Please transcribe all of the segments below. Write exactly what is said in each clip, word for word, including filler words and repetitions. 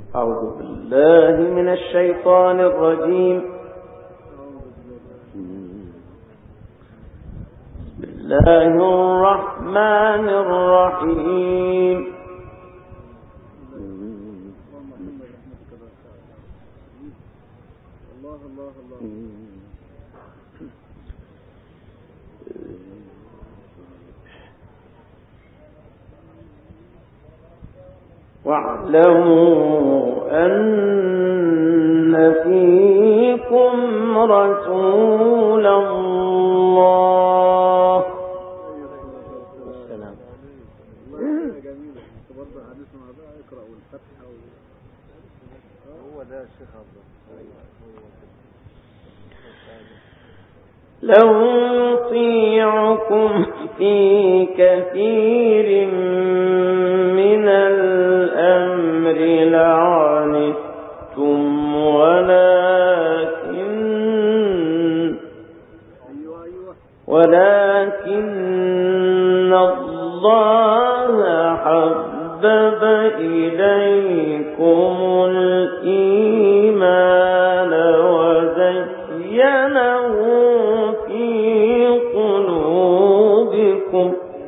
أعوذ بالله من الشيطان الرجيم. بسم الله الرحمن الرحيم. واعلموا أن فيكم رسول الله. السلام. لو يطيعكم في كثير من الأمر لعنتم ولكن ولكن الله حبب إليكم الإيمان وزينه في قلوبكم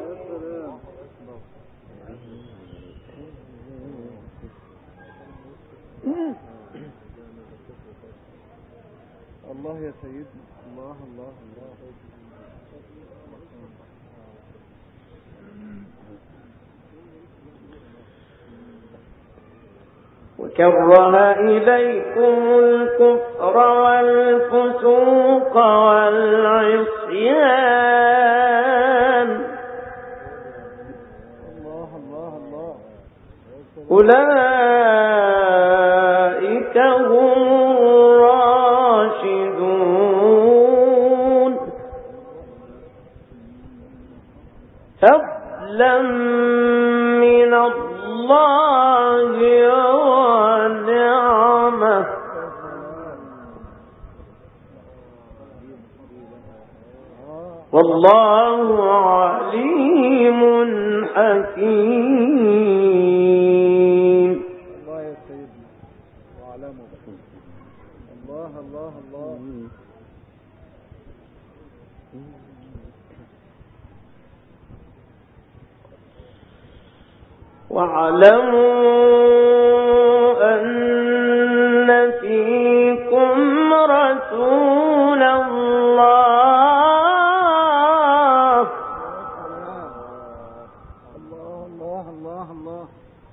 الله يا سيدنا. الله الله الله. وكره إليكم الكفر والفسوق والعصيان الله الله الله. أولئك هم الراشدون فضلا من الله ونعمه والله عليم حكيم. الله يا سيدنا. واعلموا الله الله الله. واعلموا أن فيكم رسول الله. الله الله الله الله.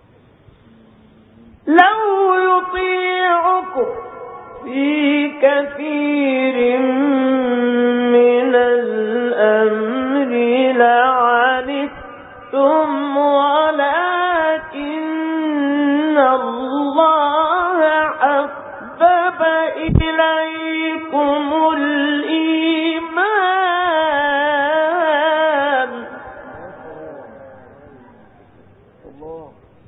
لو يطيعكم في كثير من الأمر لعنتم ولكن الله حبب إليكم الإيمان الله.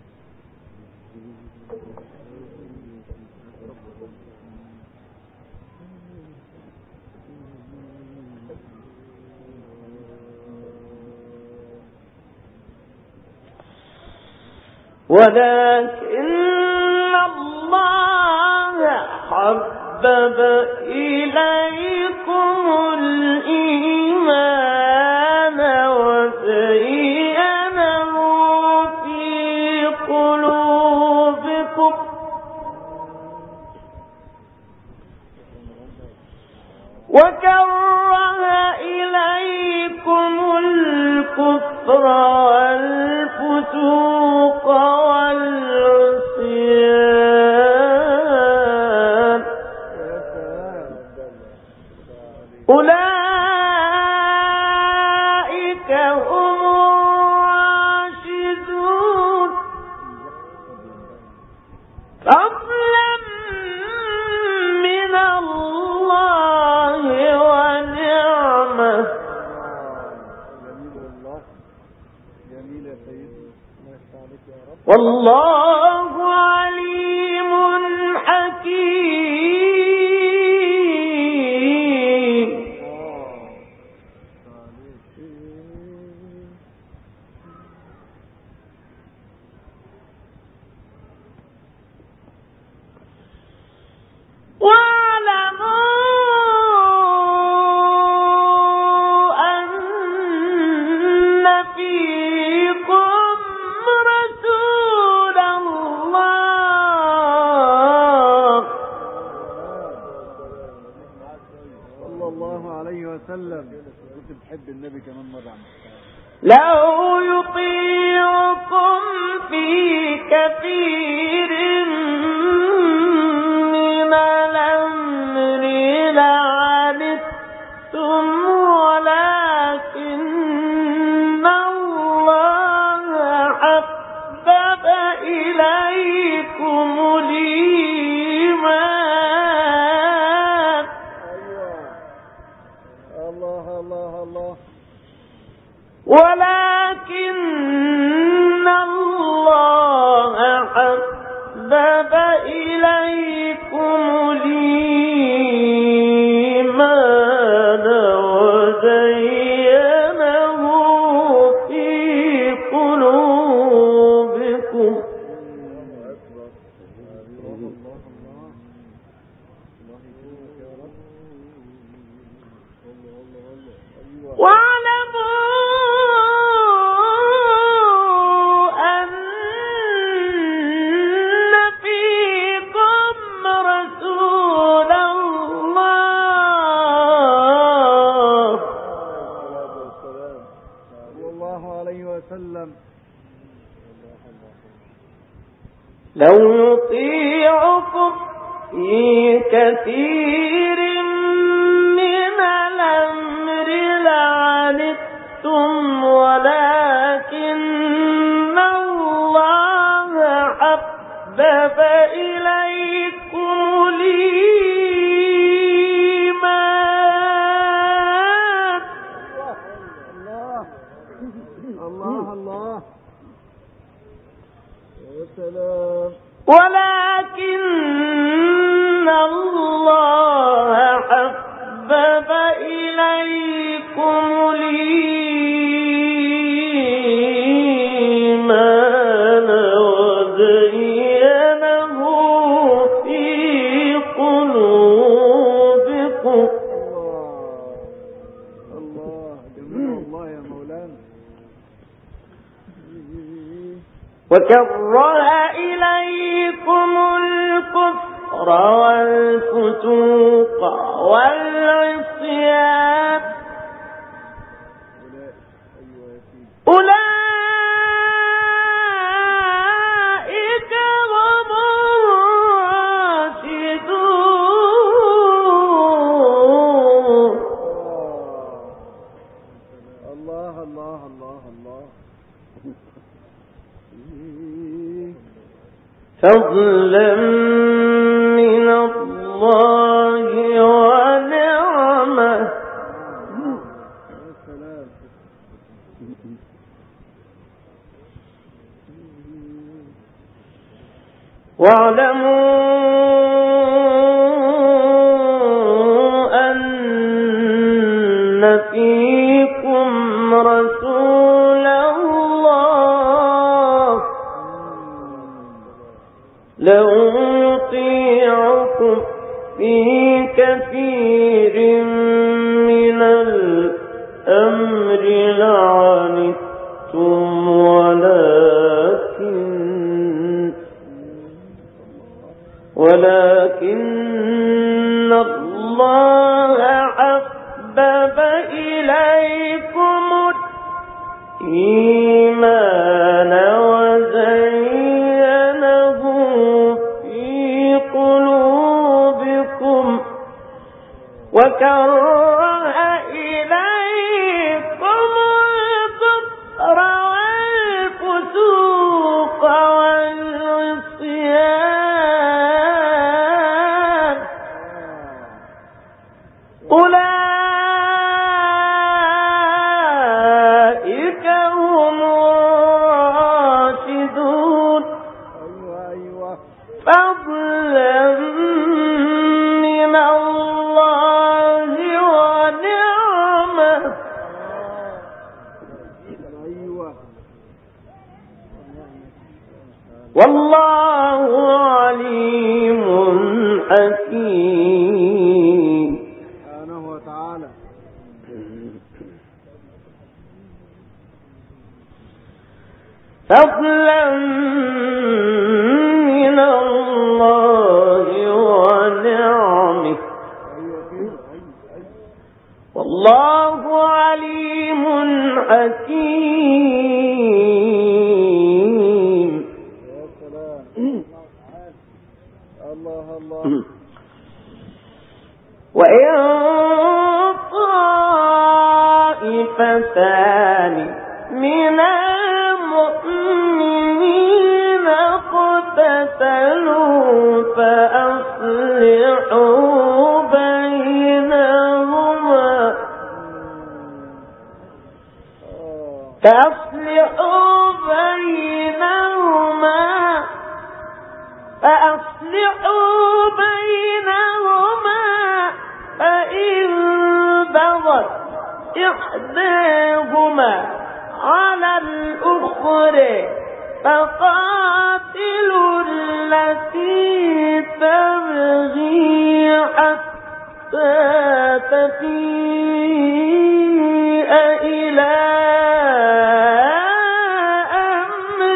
ولكن الله حبب إليكم الإيمان وزينه في قلوبكم وكره إليكم الكفر والفسوق والعصيان أولئك هم الراشدون فضلا من الله ونعمه جميل يا سيدي. الله يفتح عليك يا رب. والله عليم حكيم. كنت بتحب النبي كمان مرة عم لو يطيعكم في كثير من الأمر لعنتم ولكن الله حبب إليكم الإيمان. الله الله الله. ولكن الله حبب إليكم الإيمان وزينه في قلوبكم. واعلموا أن فيكم رسول الله صلى الله عليه وسلم لو يطيعكم في كثير من الأمر لعنتم ولكن الله حبب إليكم الإيمان. الله الله الله يا سلام. ولكن الله حبب إليكم الإيمان وزينه في قلوبكم. الله الله جميل الله يا مولانا. وكره إليكم الكفر والفسوق والعصيان أولئك هم الراشدون. الله الله الله الله. فضلا من الله ونعمة. يا سلام. واعلموا أن فيكم رسول الله لو يطيعكم في كثير من الأمر لعنتم ولكن ولكن الله حبب إليكم الإيمان وزينه في قلوبكم وكره إليكم الكفر والفسوق والعصيان أولئك هم الراشدون. ايوه ايوه. فضلا من الله ونعمة. ايوه. والله عليم حكيم. سبحانه وتعالى. فضلا من الله ونعمه. والله عليم الله. وإن طائفتان من المؤمنين اقتتلوا فأصلحوا بينهما فأصلحوا بينهما فأصلحوا بينهما فإن بغت إحداهما على الأخرى فقاتلوا التي تبغي حتى تفيء إلى أمر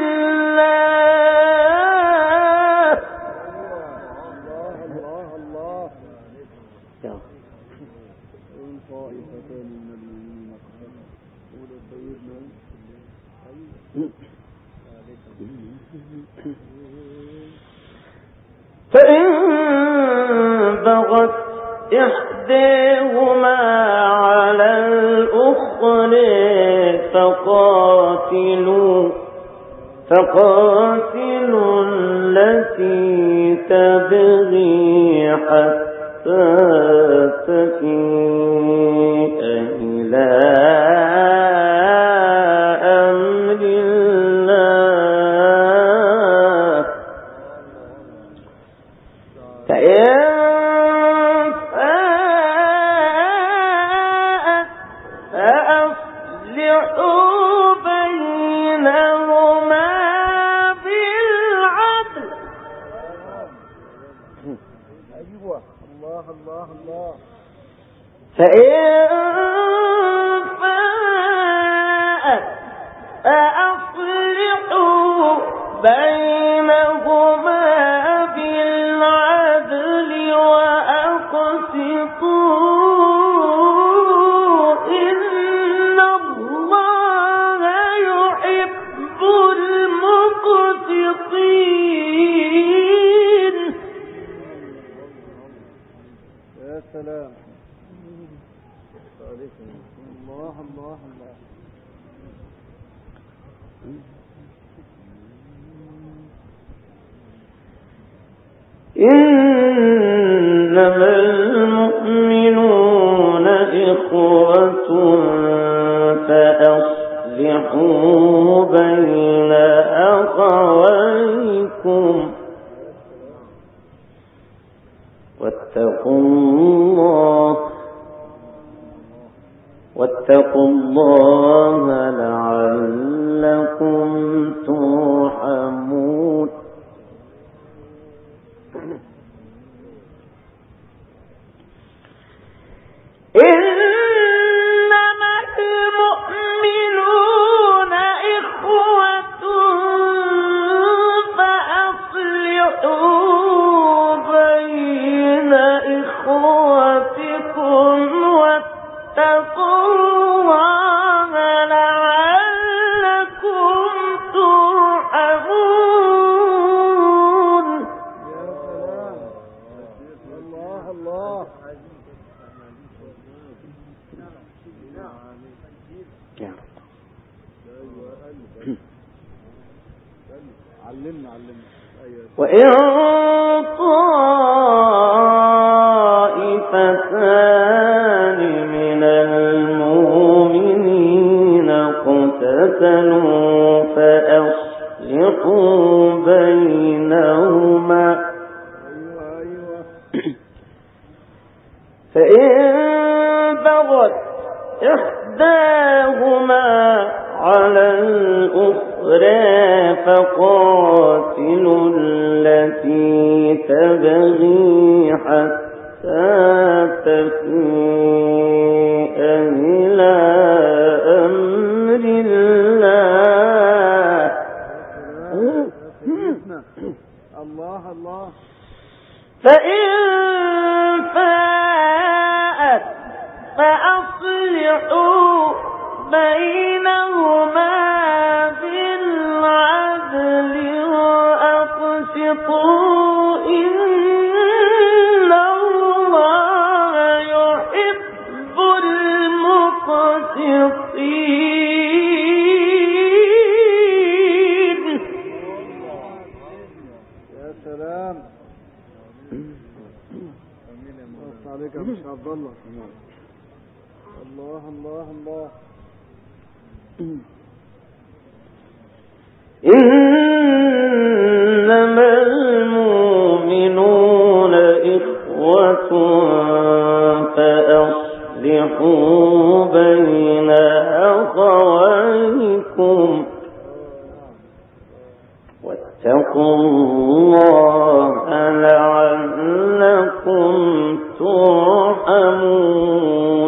الله. الله الله إن طائفتان من المؤمنين اقتتلوا قول سيدنا فإن بغت إحداهما على الأخرى فقاتلوا فقاتلوا التي تبغي حتى تفيء إلى أمر الله فإن فاءت فأصلحوا بينهما بالعدل. أيوة الله الله الله. فإن فاءت فأصلحوا بينهما بالعدل وأقسطوا إن الله يحب المقسطين. يا سلام. الله الله الله. إنما المؤمنون إخوة فأصلحوا بين أخويكم واتقوا الله واتقوا الله لعلكم ترحمون. إنما المؤمنون إخوة فأصلحوا بين إخوتكم واتقوا الله لعلكم ترحمون. الله الله. علمنا علمنا. وإن طائفتان من المؤمنين اقتتلوا فأصلحوا بينهما فإن بغت إحداهما على الأخرى فقاتلوا التي تبغي حتى تفيء إلى أمر الله. الله الله. فإن فاءت فأصلحوا بينهما بالعدل وأقسطوا إن سلام. بس عليك يا مش عبد الله. الله الله الله. إنما المؤمنون إخوة فأصلحوا بين أخويكم واتقوا الله لعلكم ترحمون.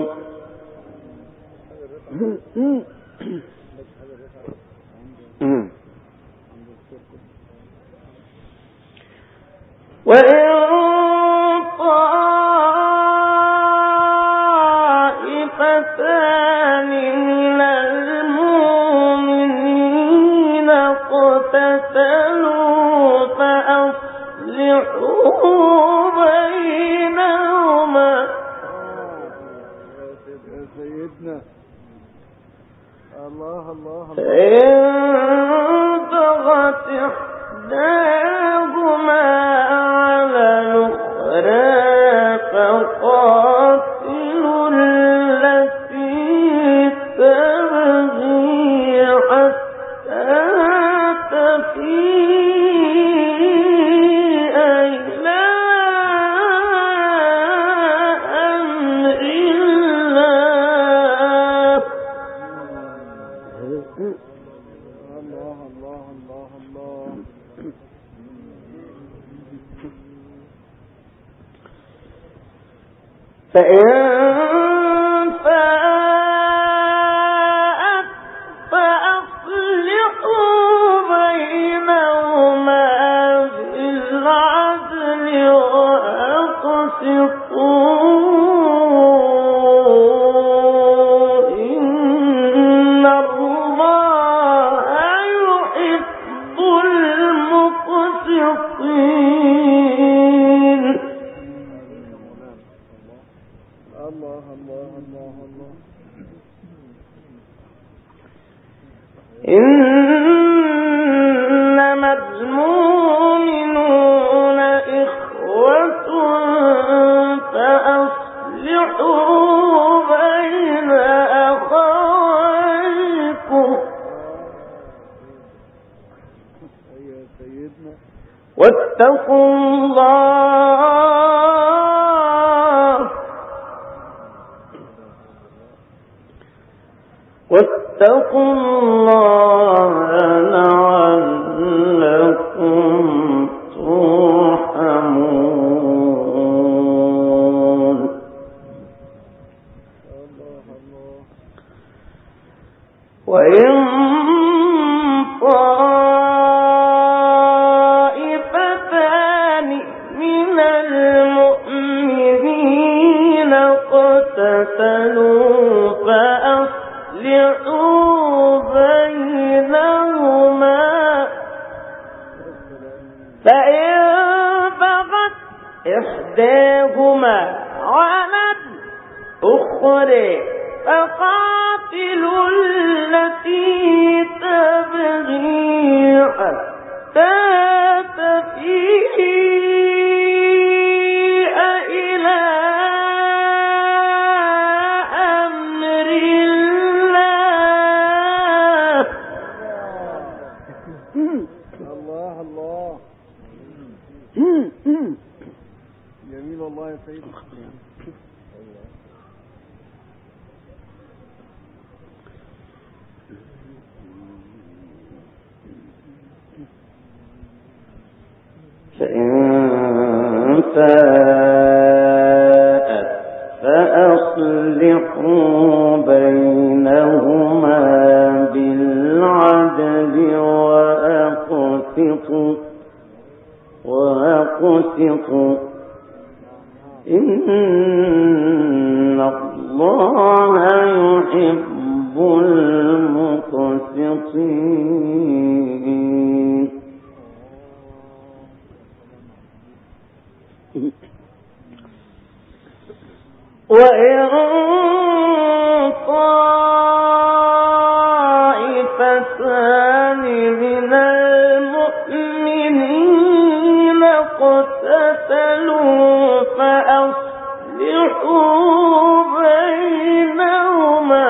وإن طائفتان من المؤمنين اقتتلوا فأصلحوا بينهما. يا سيدنا الله الله الله. فإن بغت إحداهما على الأخرى فقاتلوا التي تبغي حتى تفيء إلى أمر الله. الله الله الله الله. فإن فاءت فأصلحوا بينهما بالعدل وأقسطوا إن الله يحب المقسطين. الله الله الله الله. إنما المؤمنون إخوة فأصلحوا بين أخويكم يا سيدنا واتقوا الله واتقوا الله لعلكم ترحمون. وإن طائفتان من المؤمنين اقتتلوا فأصلحوا بينهما فإن بغت إحداهما على الأخرى فقاتلوا التي تبغي حتى تفيء إلى أمر الله. الله الله. جميل والله يا سيدي. فإن فاءت فأصلحوا بينهما بالعدل وأقسطوا وأقسطوا إن الله يحب المقسطين. وإن طائفتان من المؤمنين اقتتلوا فأصلحوا بينهما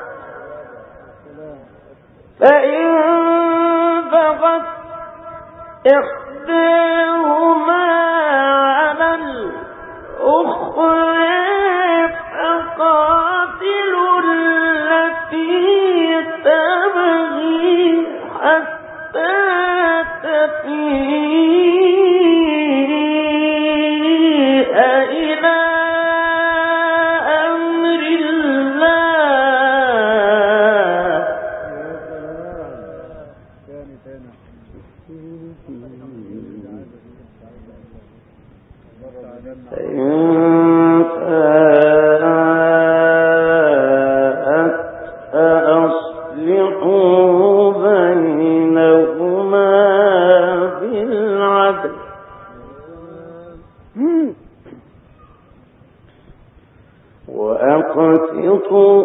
فإن بغت إحداهما على الأخرى فقاتلوا التي تبغي حتى تفيء إلى أمر الله. فإن فاءت فأصلحوا بينهما بالعدل وأقسطوا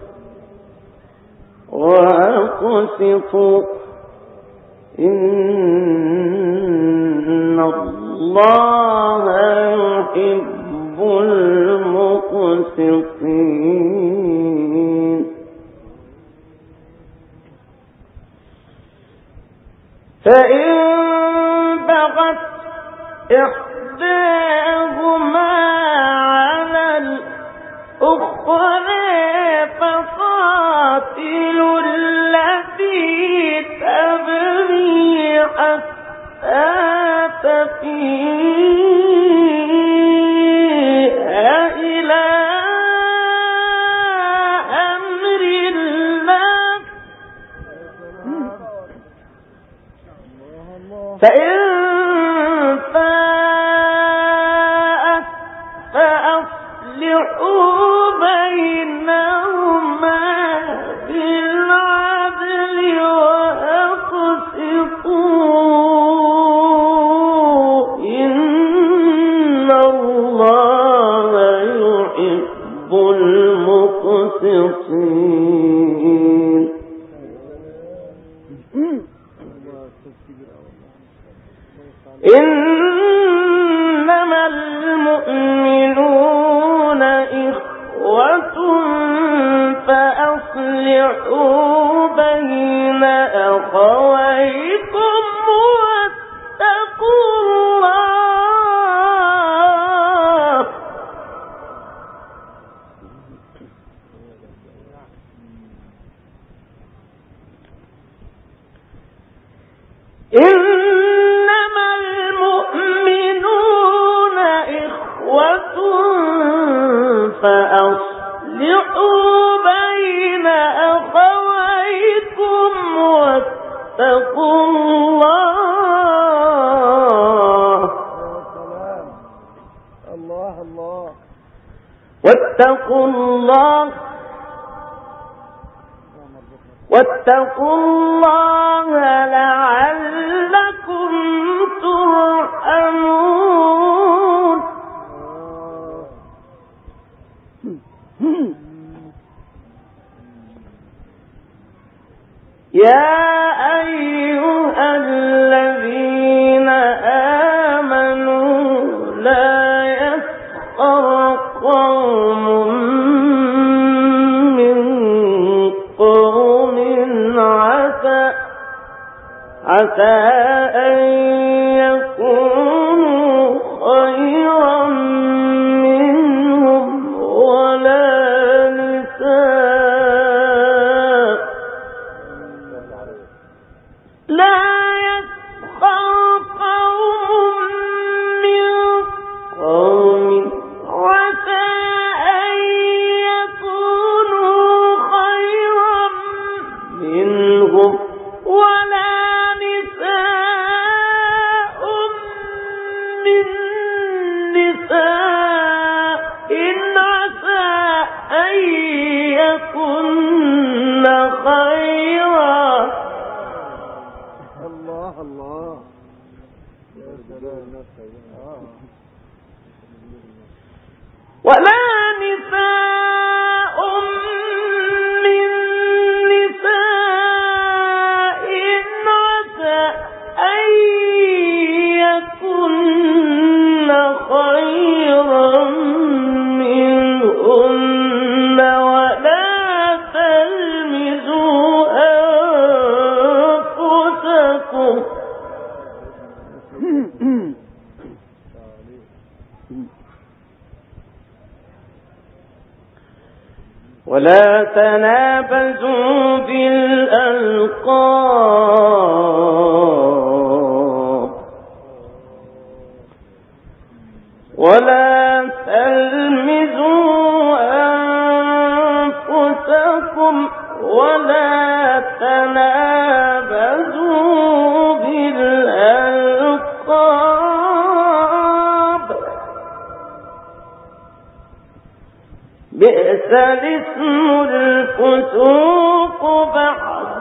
وأقسطوا إن الله يحب المقسطين. فإن بغت إحداهما على الأخرى فقاتلوا التي تبغي حتى تفيء إلى أمر الله فإن فاءت فأصلحوا بينهما بالعدل وأقسطوا إن الله يحب المقسطين. إنما المؤمنون إخوة فأصلحوا بين أخويكم واتقوا الله إنما المؤمنون إخوة فأصلحوا بين أخويكم واتقوا الله الله الله واتقوا الله واتقوا الله لعلكم ترحمون. يا أيها الذين آمنوا لا يسخر قوم من قوم عسى عسى أن يكونوا خيرا منهم ولا نساء لا يسخر قوم من قوم عسى أن يكونوا خيرا منهم ولا نساء من نساء عسى أن يكن خيرا. الله الله يا سلام. ولا نساء من نساء عسى أن يكن ولا تنابزوا بالألقاب ولا تلمزوا أنفسكم ولا تنابزوا بالألقاب بئس الاسم الفسوق بعد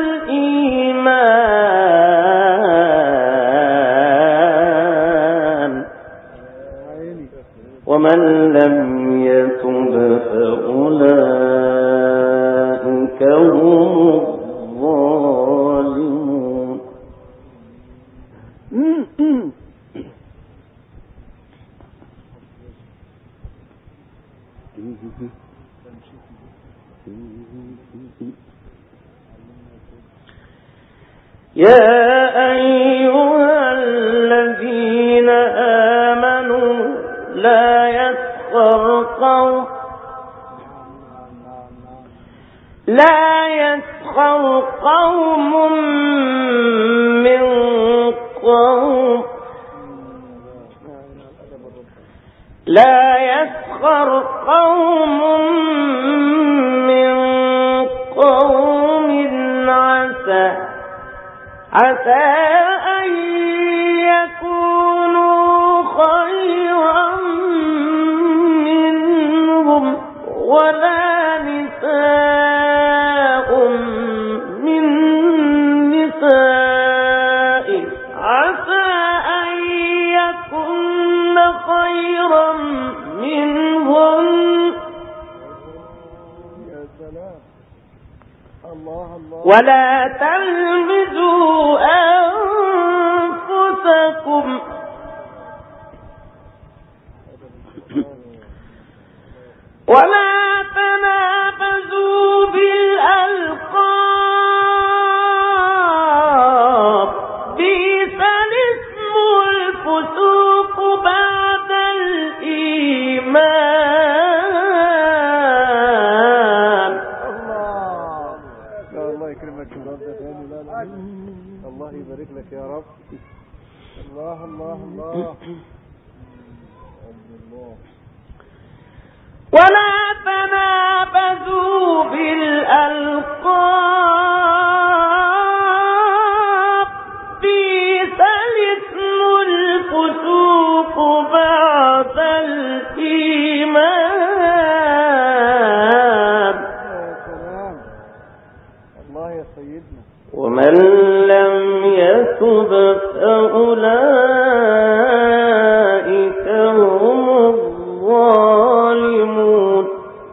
الإيمان ومن لم يتب فأولئك هم الظالمون. يا أيها الذين آمنوا لا يسخر قوم لا يسخر قوم من قوم لا يسخر قوم من قوم عسى عسى أن يكونوا خيرا منهم ولا نساء من نساء عسى أن يكن خيرا منهم. يا سلام. الله الله. ولا تلمزوا أنفسكم ولا تنابزوا بالألقاب بئس الاسم الفسوق بعد الإيمان. الله الله يكرمك يا رب. الله يبارك لك يا رب. الله الله الله. ولا تنابزوا بالألقاب بئس الاسم الفسوق بعد الإيمان. يا سلام. الله يا سيدنا. ومن لم يتب فأولئك هم الظالمون.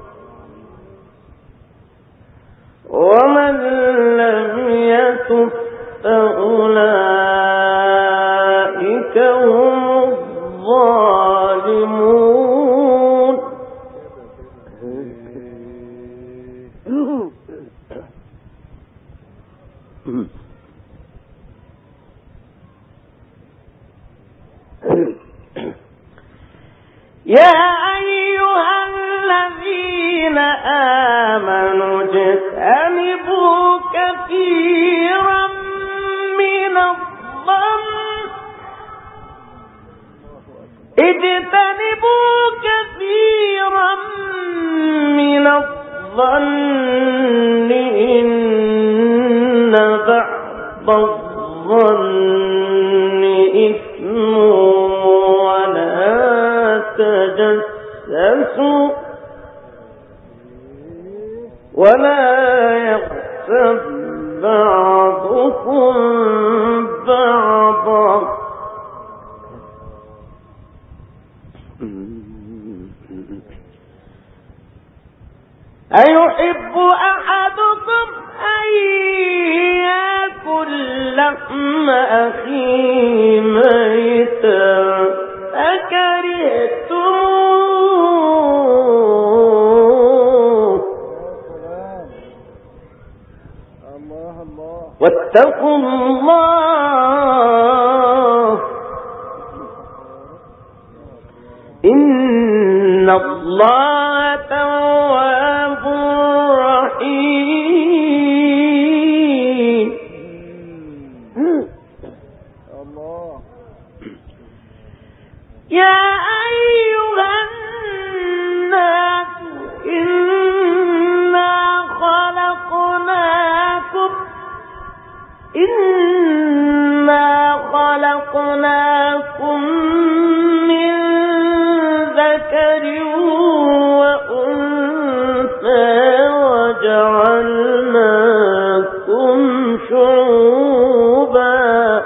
ومن لم يتب فأولئك هم الظالمون. يا أيها الذين آمنوا اجتنبوا كثيرا من الظن اجتنبوا كثيرا من الظن إن بعض الظن إثم ولا تجسسوا ولا يغتب بعضكم بعضا أيحب أحدكم أن يأكل لحم أخيه ميتا أكرهتموه واتقوا الله الله تواب رحيم. الله. يا أيها الناس إنا خلقناكم إنا خلقناكم من ذكر وأنثى وجعلناكم شعوبا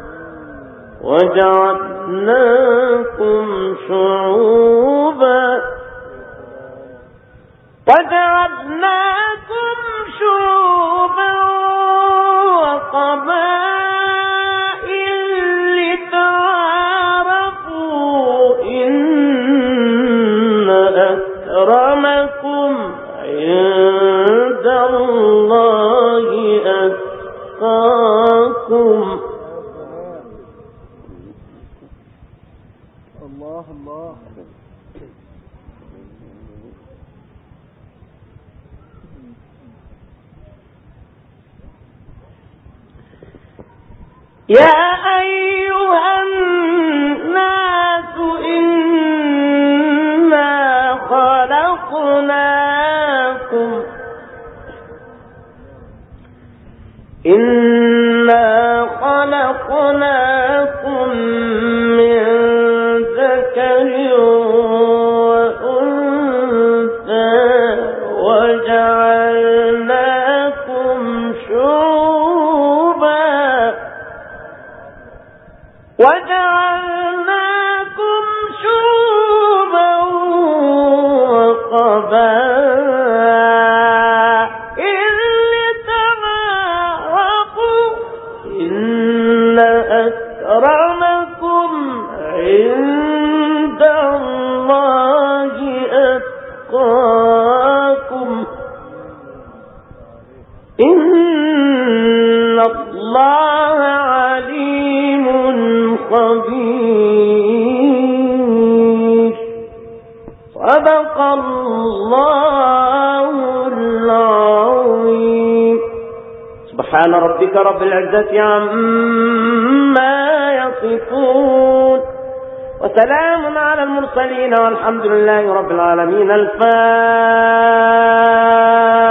وجعلناكم شعوبا وجعلناكم شعوبا وقبائل لتعارفوا إن أكرمكم عند الله أتقاكم. الله الله. يا أيها الناس إنا خلقناكم إنا خلقناكم من ذكر وأنثى وجعلناكم شعوبا وجعلناكم شعوبا وقبائل لتعارفوا إن أكرمكم عند الله أتقاكم إن الله عليم خبير. صدق الله العظيم. سبحان ربك رب العزة عما يصفون وسلام على المرسلين والحمد لله رب العالمين. الفاتحة.